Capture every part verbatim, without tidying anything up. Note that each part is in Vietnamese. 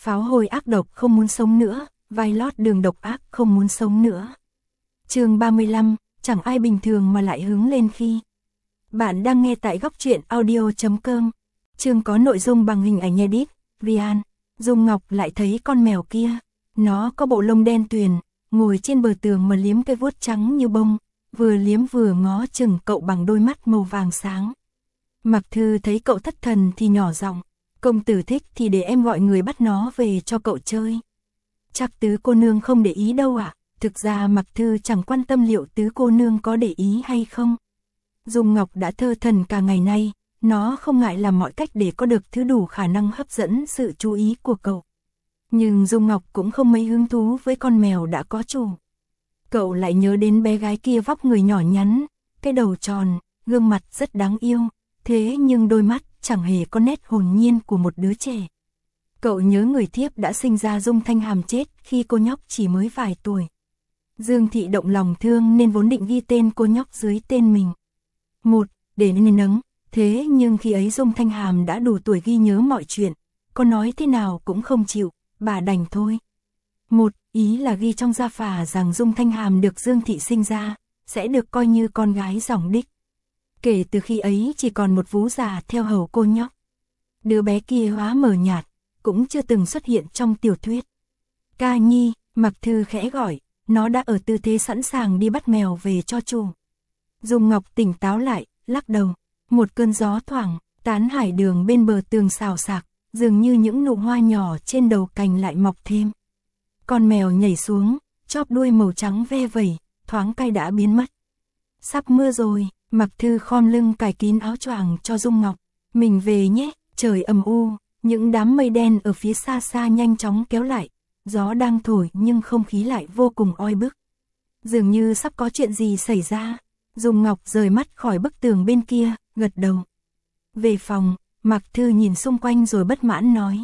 Pháo hôi ác độc không muốn sống nữa, vai lót đường độc ác không muốn sống nữa. Chương ba mươi lăm, chẳng ai bình thường mà lại hứng lên khi. Bạn đang nghe tại góc truyện audio chấm com. Chương có nội dung bằng hình ảnh edit, Vian. Dung Ngọc lại thấy con mèo kia. Nó có bộ lông đen tuyền, ngồi trên bờ tường mà liếm cái vuốt trắng như bông, vừa liếm vừa ngó chừng cậu bằng đôi mắt màu vàng sáng. Mặc Thư thấy cậu thất thần thì nhỏ giọng, công tử thích thì để em gọi người bắt nó về cho cậu chơi. Chắc tứ cô nương không để ý đâu ạ. À? Thực ra Mặc Thư chẳng quan tâm liệu tứ cô nương có để ý hay không. Dung Ngọc đã thơ thần cả ngày nay, nó không ngại làm mọi cách để có được thứ đủ khả năng hấp dẫn sự chú ý của cậu. Nhưng Dung Ngọc cũng không mấy hứng thú với con mèo đã có chủ. Cậu lại nhớ đến bé gái kia vóc người nhỏ nhắn, cái đầu tròn, gương mặt rất đáng yêu, thế nhưng đôi mắt chẳng hề có nét hồn nhiên của một đứa trẻ. Cậu nhớ người thiếp đã sinh ra Dung Thanh Hàm chết khi cô nhóc chỉ mới vài tuổi. Dương Thị động lòng thương nên vốn định ghi tên cô nhóc dưới tên mình. Một, để nên nấng, thế nhưng khi ấy Dung Thanh Hàm đã đủ tuổi ghi nhớ mọi chuyện, có nói thế nào cũng không chịu, bà đành thôi. Một, ý là ghi trong gia phả rằng Dung Thanh Hàm được Dương Thị sinh ra, sẽ được coi như con gái dòng đích. Kể từ khi ấy chỉ còn một vú già theo hầu cô nhóc. Đứa bé kia hóa mờ nhạt, cũng chưa từng xuất hiện trong tiểu thuyết. Ca Nhi, Mặc Thư khẽ gọi, nó đã ở tư thế sẵn sàng đi bắt mèo về cho chủ. Dung Ngọc tỉnh táo lại, lắc đầu. Một cơn gió thoảng, tán hải đường bên bờ tường xào xạc, dường như những nụ hoa nhỏ trên đầu cành lại mọc thêm. Con mèo nhảy xuống, chóp đuôi màu trắng ve vẩy, thoáng cái đã biến mất. Sắp mưa rồi, Mặc Thư khom lưng cài kín áo choàng cho Dung Ngọc. Mình về nhé, trời âm u, những đám mây đen ở phía xa xa nhanh chóng kéo lại. Gió đang thổi nhưng không khí lại vô cùng oi bức. Dường như sắp có chuyện gì xảy ra. Dung Ngọc rời mắt khỏi bức tường bên kia, gật đầu. Về phòng, Mặc Thư nhìn xung quanh rồi bất mãn nói.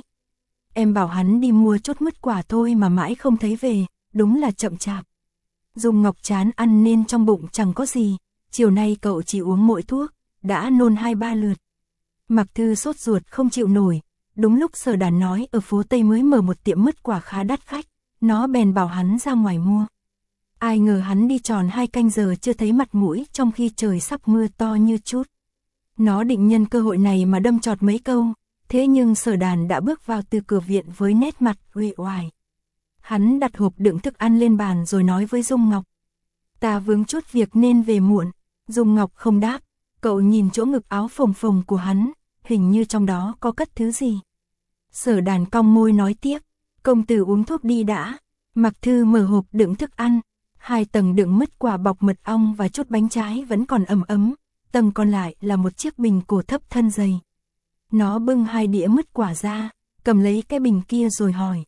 Em bảo hắn đi mua chốt mứt quả thôi mà mãi không thấy về, đúng là chậm chạp. Dung Ngọc chán ăn nên trong bụng chẳng có gì, chiều nay cậu chỉ uống mỗi thuốc, đã nôn hai ba lượt. Mặc Thư sốt ruột không chịu nổi, đúng lúc Sở Đàn nói ở phố Tây mới mở một tiệm mứt quả khá đắt khách, nó bèn bảo hắn ra ngoài mua. Ai ngờ hắn đi tròn hai canh giờ chưa thấy mặt mũi trong khi trời sắp mưa to như chút. Nó định nhân cơ hội này mà đâm chọt mấy câu, thế nhưng Sở Đàn đã bước vào từ cửa viện với nét mặt uể oải. Hắn đặt hộp đựng thức ăn lên bàn rồi nói với Dung Ngọc. Ta vướng chút việc nên về muộn. Dung Ngọc không đáp, cậu nhìn chỗ ngực áo phồng phồng của hắn, hình như trong đó có cất thứ gì. Sở Đàn cong môi nói tiếp, công tử uống thuốc đi đã. Mặc Thư mở hộp đựng thức ăn, hai tầng đựng mứt quả bọc mật ong và chút bánh trái vẫn còn ấm ấm, tầng còn lại là một chiếc bình cổ thấp thân dày. Nó bưng hai đĩa mứt quả ra, cầm lấy cái bình kia rồi hỏi.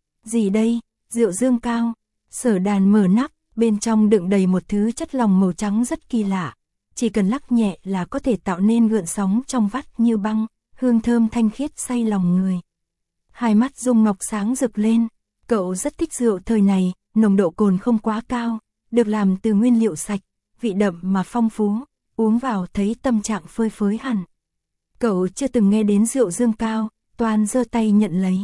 Gì đây? Rượu dương cao. Sở Đàn mở nắp, bên trong đựng đầy một thứ chất lỏng màu trắng rất kỳ lạ. Chỉ cần lắc nhẹ là có thể tạo nên gợn sóng trong vắt như băng, hương thơm thanh khiết say lòng người. Hai mắt Dung Ngọc sáng rực lên, cậu rất thích rượu thời này, nồng độ cồn không quá cao, được làm từ nguyên liệu sạch, vị đậm mà phong phú, uống vào thấy tâm trạng phơi phới hẳn. Cậu chưa từng nghe đến rượu dương cao, toan giơ tay nhận lấy.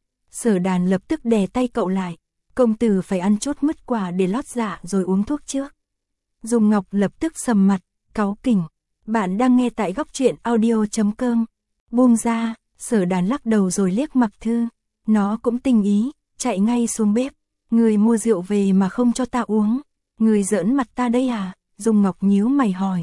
Sở Đàn lập tức đè tay cậu lại, công tử phải ăn chút mứt quả để lót dạ rồi uống thuốc trước. Dung Ngọc lập tức sầm mặt, cáu kỉnh. Bạn đang nghe tại góc truyện audio chấm com. Buông ra, Sở Đàn lắc đầu rồi liếc Mặc Thư. Nó cũng tinh ý, chạy ngay xuống bếp. Người mua rượu về mà không cho ta uống. Người giỡn mặt ta đây à? Dung Ngọc nhíu mày hỏi.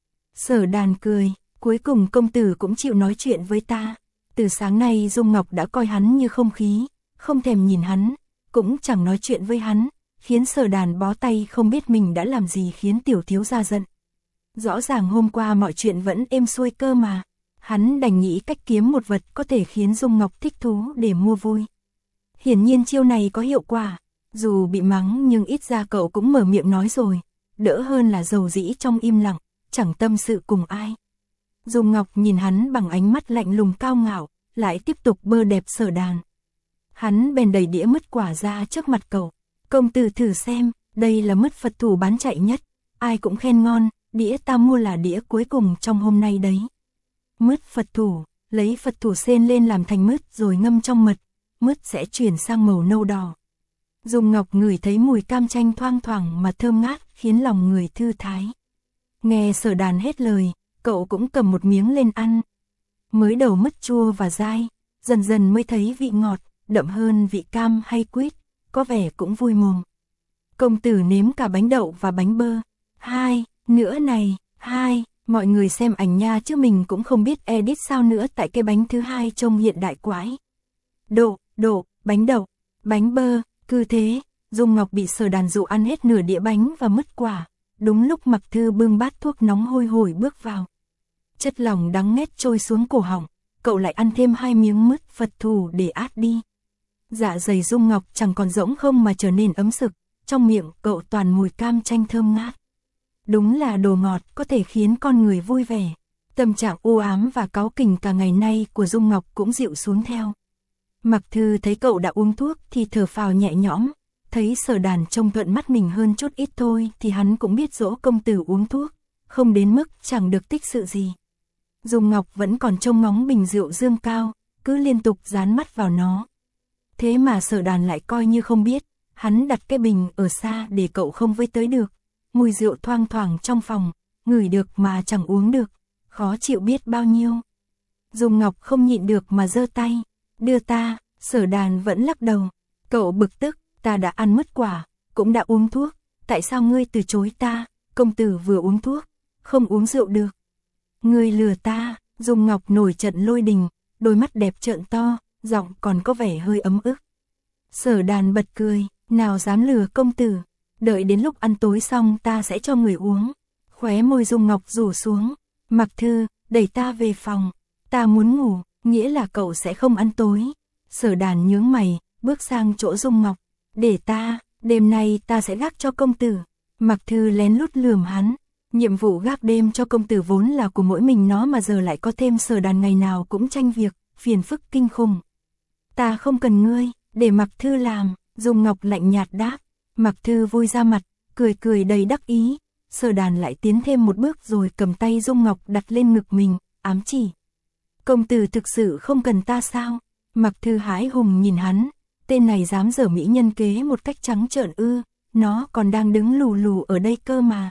Sở Đàn cười, cuối cùng công tử cũng chịu nói chuyện với ta. Từ sáng nay Dung Ngọc đã coi hắn như không khí, không thèm nhìn hắn, cũng chẳng nói chuyện với hắn, khiến Sở Đàn bó tay không biết mình đã làm gì khiến tiểu thiếu gia giận. Rõ ràng hôm qua mọi chuyện vẫn êm xuôi cơ mà, hắn đành nghĩ cách kiếm một vật có thể khiến Dung Ngọc thích thú để mua vui. Hiển nhiên chiêu này có hiệu quả, dù bị mắng nhưng ít ra cậu cũng mở miệng nói rồi, đỡ hơn là dầu dĩ trong im lặng, chẳng tâm sự cùng ai. Dung Ngọc nhìn hắn bằng ánh mắt lạnh lùng cao ngạo, lại tiếp tục bơ đẹp Sở Đàn. Hắn bèn đẩy đĩa mứt quả ra trước mặt cậu. Công tử thử xem, đây là mứt Phật thủ bán chạy nhất, ai cũng khen ngon, đĩa ta mua là đĩa cuối cùng trong hôm nay đấy. Mứt Phật thủ, lấy Phật thủ sên lên làm thành mứt rồi ngâm trong mật, mứt sẽ chuyển sang màu nâu đỏ. Dung Ngọc ngửi thấy mùi cam chanh thoang thoảng mà thơm ngát, khiến lòng người thư thái. Nghe Sở Đàn hết lời, cậu cũng cầm một miếng lên ăn. Mới đầu mứt chua và dai, dần dần mới thấy vị ngọt, đậm hơn vị cam hay quýt, có vẻ cũng vui mồm. Công tử nếm cả bánh đậu và bánh bơ. Hai, nữa này, hai, mọi người xem ảnh nha chứ mình cũng không biết edit sao nữa tại cái bánh thứ hai trông hiện đại quái. Độ, độ, bánh đậu, bánh bơ, cứ thế, Dung Ngọc bị Sở Đàn dụ ăn hết nửa đĩa bánh và mứt quả. Đúng lúc Mặc Thư bưng bát thuốc nóng hôi hổi bước vào. Chất lỏng đắng nghét trôi xuống cổ họng, cậu lại ăn thêm hai miếng mứt Phật thủ để át đi. Dạ dày Dung Ngọc chẳng còn rỗng không mà trở nên ấm sực, trong miệng cậu toàn mùi cam chanh thơm ngát. Đúng là đồ ngọt có thể khiến con người vui vẻ. Tâm trạng u ám và cáu kỉnh cả ngày nay của Dung Ngọc cũng dịu xuống theo. Mặc Thư thấy cậu đã uống thuốc thì thở phào nhẹ nhõm, thấy Sở Đàn trông thuận mắt mình hơn chút ít thôi thì hắn cũng biết dỗ công tử uống thuốc, không đến mức chẳng được tích sự gì. Dung Ngọc vẫn còn trông ngóng bình rượu dương cao, cứ liên tục dán mắt vào nó. Thế mà Sở Đàn lại coi như không biết, hắn đặt cái bình ở xa để cậu không với tới được. Mùi rượu thoang thoảng trong phòng, ngửi được mà chẳng uống được, khó chịu biết bao nhiêu. Dung Ngọc không nhịn được mà giơ tay, đưa ta. Sở Đàn vẫn lắc đầu, cậu bực tức, ta đã ăn mứt quả, cũng đã uống thuốc, tại sao ngươi từ chối ta? Công tử vừa uống thuốc, không uống rượu được. Ngươi lừa ta. Dung Ngọc nổi trận lôi đình, đôi mắt đẹp trợn to, giọng còn có vẻ hơi ấm ức. Sở Đàn bật cười, nào dám lừa công tử, đợi đến lúc ăn tối xong ta sẽ cho người uống. Khóe môi Dung Ngọc rủ xuống, Mặc Thư, đẩy ta về phòng, ta muốn ngủ, nghĩa là cậu sẽ không ăn tối. Sở Đàn nhướng mày, bước sang chỗ Dung Ngọc, để ta, đêm nay ta sẽ gác cho công tử. Mặc Thư lén lút lườm hắn, nhiệm vụ gác đêm cho công tử vốn là của mỗi mình nó mà giờ lại có thêm Sở Đàn ngày nào cũng tranh việc, phiền phức kinh khủng. Ta không cần ngươi, để Mặc Thư làm. Dung Ngọc lạnh nhạt đáp. Mặc Thư vui ra mặt, cười cười đầy đắc ý. Sở Đàn lại tiến thêm một bước rồi cầm tay Dung Ngọc đặt lên ngực mình, ám chỉ. Công tử thực sự không cần ta sao? Mặc Thư hái hùng nhìn hắn, tên này dám dở mỹ nhân kế một cách trắng trợn ư, nó còn đang đứng lù lù ở đây cơ mà.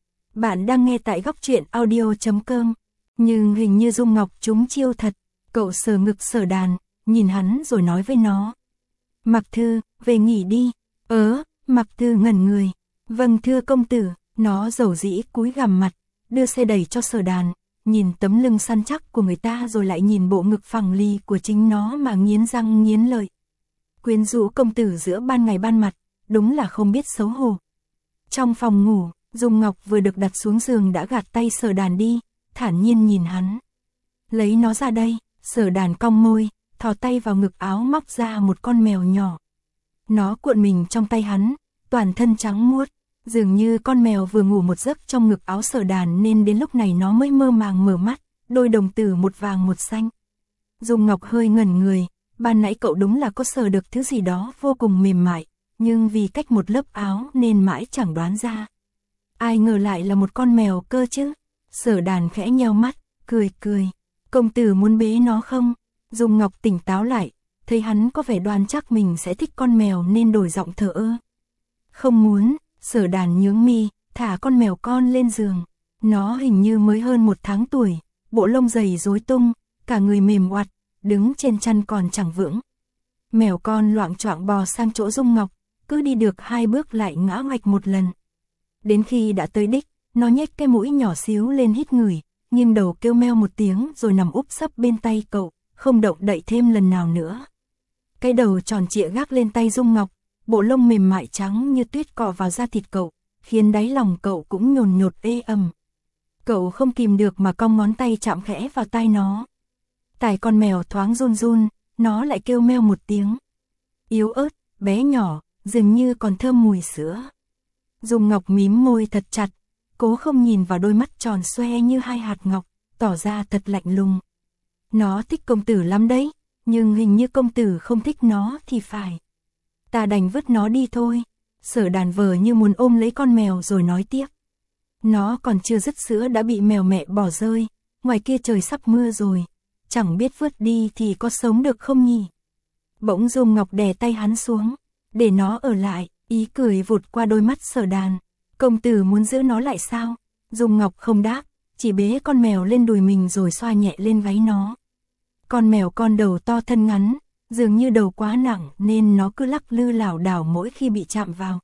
Bạn đang nghe tại góc truyện audio chấm com, nhưng hình như Dung Ngọc trúng chiêu thật, cậu sờ ngực Sở Đàn, nhìn hắn rồi nói với nó. Mặc Thư, về nghỉ đi. Ớ, Mặc Thư ngẩn người, vâng thưa công tử, nó dầu dĩ cúi gằm mặt, đưa xe đẩy cho Sở Đàn. Nhìn tấm lưng săn chắc của người ta rồi lại nhìn bộ ngực phẳng lì của chính nó mà nghiến răng nghiến lợi. Quyến rũ công tử giữa ban ngày ban mặt, đúng là không biết xấu hổ. Trong phòng ngủ, Dung Ngọc vừa được đặt xuống giường đã gạt tay Sở Đàn đi, thản nhiên nhìn hắn. Lấy nó ra đây. Sở Đàn cong môi, thò tay vào ngực áo móc ra một con mèo nhỏ. Nó cuộn mình trong tay hắn, toàn thân trắng muốt. Dường như con mèo vừa ngủ một giấc trong ngực áo Sở Đàn nên đến lúc này nó mới mơ màng mở mắt, đôi đồng tử một vàng một xanh. Dung Ngọc hơi ngẩn người, ban nãy cậu đúng là có sờ được thứ gì đó vô cùng mềm mại, nhưng vì cách một lớp áo nên mãi chẳng đoán ra. Ai ngờ lại là một con mèo cơ chứ. Sở Đàn khẽ nheo mắt, cười cười. Công tử muốn bế nó không? Dung Ngọc tỉnh táo lại, thấy hắn có vẻ đoán chắc mình sẽ thích con mèo nên đổi giọng thờ ơ. Không muốn. Sở Đàn nhướng mi, thả con mèo con lên giường. Nó hình như mới hơn một tháng tuổi, bộ lông dày rối tung, cả người mềm oặt, đứng trên chăn còn chẳng vững. Mèo con loạng choạng bò sang chỗ Dung Ngọc, cứ đi được hai bước lại ngã ngoạch một lần. Đến khi đã tới đích, nó nhếch cái mũi nhỏ xíu lên hít ngửi, nghiêng đầu kêu meo một tiếng rồi nằm úp sấp bên tay cậu, không động đậy thêm lần nào nữa. Cái đầu tròn trịa gác lên tay Dung Ngọc, bộ lông mềm mại trắng như tuyết cọ vào da thịt cậu, khiến đáy lòng cậu cũng nhồn nhột ê ẩm. Cậu không kìm được mà cong ngón tay chạm khẽ vào tai nó. Tai con mèo thoáng run run, nó lại kêu meo một tiếng. Yếu ớt, bé nhỏ, dường như còn thơm mùi sữa. Dung Ngọc mím môi thật chặt, cố không nhìn vào đôi mắt tròn xoe như hai hạt ngọc, tỏ ra thật lạnh lùng. Nó thích công tử lắm đấy, nhưng hình như công tử không thích nó thì phải. Ta đành vứt nó đi thôi. Sở Đàn vờ như muốn ôm lấy con mèo rồi nói tiếp. Nó còn chưa dứt sữa đã bị mèo mẹ bỏ rơi, ngoài kia trời sắp mưa rồi, chẳng biết vứt đi thì có sống được không nhỉ? Bỗng Dung Ngọc đè tay hắn xuống, để nó ở lại, ý cười vụt qua đôi mắt Sở Đàn. Công tử muốn giữ nó lại sao? Dung Ngọc không đáp, chỉ bế con mèo lên đùi mình rồi xoa nhẹ lên váy nó. Con mèo con đầu to thân ngắn, dường như đầu quá nặng nên nó cứ lắc lư lảo đảo mỗi khi bị chạm vào.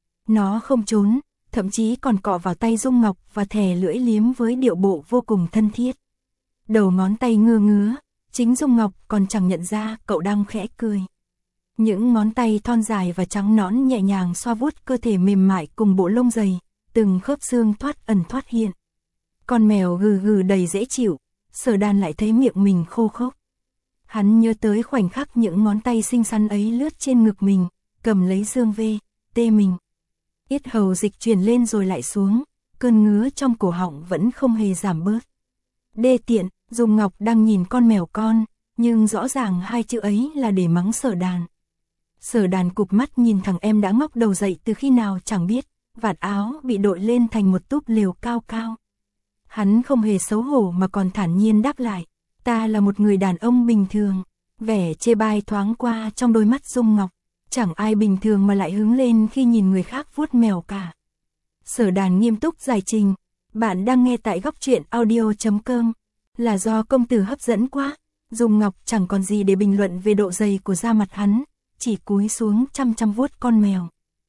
Nó không trốn, thậm chí còn cọ vào tay Dung Ngọc và thè lưỡi liếm với điệu bộ vô cùng thân thiết. Đầu ngón tay ngưa ngứa, chính Dung Ngọc còn chẳng nhận ra cậu đang khẽ cười. Những ngón tay thon dài và trắng nõn nhẹ nhàng xoa vuốt cơ thể mềm mại cùng bộ lông dày, từng khớp xương thoát ẩn thoát hiện. Con mèo gừ gừ đầy dễ chịu, Sở Đàn lại thấy miệng mình khô khốc. Hắn nhớ tới khoảnh khắc những ngón tay xinh xắn ấy lướt trên ngực mình, cầm lấy dương vê, tê mình. Yết hầu dịch chuyển lên rồi lại xuống, cơn ngứa trong cổ họng vẫn không hề giảm bớt. Đê tiện, Dung Ngọc đang nhìn con mèo con, nhưng rõ ràng hai chữ ấy là để mắng Sở Đàn. Sở Đàn cụp mắt nhìn thằng em đã ngóc đầu dậy từ khi nào chẳng biết, vạt áo bị đội lên thành một túp lều cao cao. Hắn không hề xấu hổ mà còn thản nhiên đáp lại, ta là một người đàn ông bình thường. Vẻ chê bai thoáng qua trong đôi mắt Dung Ngọc, chẳng ai bình thường mà lại hứng lên khi nhìn người khác vuốt mèo cả. Sở Đàn nghiêm túc giải trình, bạn đang nghe tại góc truyện audio chấm com, là do công tử hấp dẫn quá. Dung Ngọc chẳng còn gì để bình luận về độ dày của da mặt hắn, chỉ cúi xuống chăm chăm vuốt con mèo.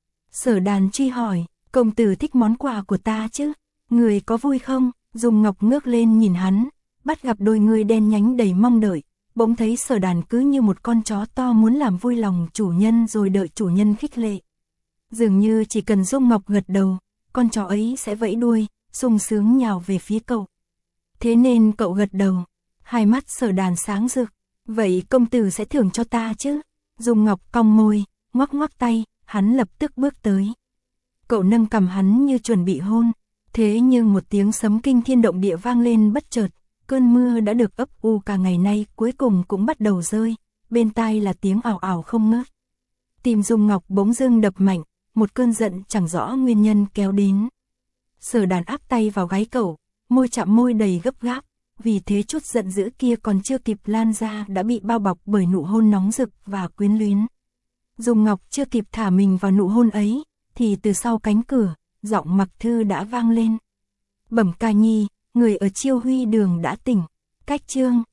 Sở Đàn truy hỏi, công tử thích món quà của ta chứ? Người có vui không? Dung Ngọc ngước lên nhìn hắn, bắt gặp đôi người đen nhánh đầy mong đợi, bỗng thấy Sở Đàn cứ như một con chó to muốn làm vui lòng chủ nhân rồi đợi chủ nhân khích lệ. Dường như chỉ cần Dung Ngọc gật đầu, con chó ấy sẽ vẫy đuôi, sung sướng nhào về phía cậu. Thế nên cậu gật đầu, hai mắt Sở Đàn sáng rực, vậy công tử sẽ thưởng cho ta chứ? Dung Ngọc cong môi, ngoắc ngoắc tay, hắn lập tức bước tới. Cậu nâng cằm hắn như chuẩn bị hôn, thế nhưng một tiếng sấm kinh thiên động địa vang lên bất chợt, cơn mưa đã được ấp u cả ngày nay cuối cùng cũng bắt đầu rơi, bên tai là tiếng ảo ảo không ngớt. Tim Dung Ngọc bỗng dưng đập mạnh, một cơn giận chẳng rõ nguyên nhân kéo đến. Sở Đàn áp tay vào gáy cậu, môi chạm môi đầy gấp gáp, vì thế chút giận dữ kia còn chưa kịp lan ra đã bị bao bọc bởi nụ hôn nóng rực và quyến luyến. Dung Ngọc chưa kịp thả mình vào nụ hôn ấy, thì từ sau cánh cửa, giọng Mặc Thư đã vang lên. Bẩm ca nhi, người ở Chiêu Huy đường đã tỉnh. Cách chương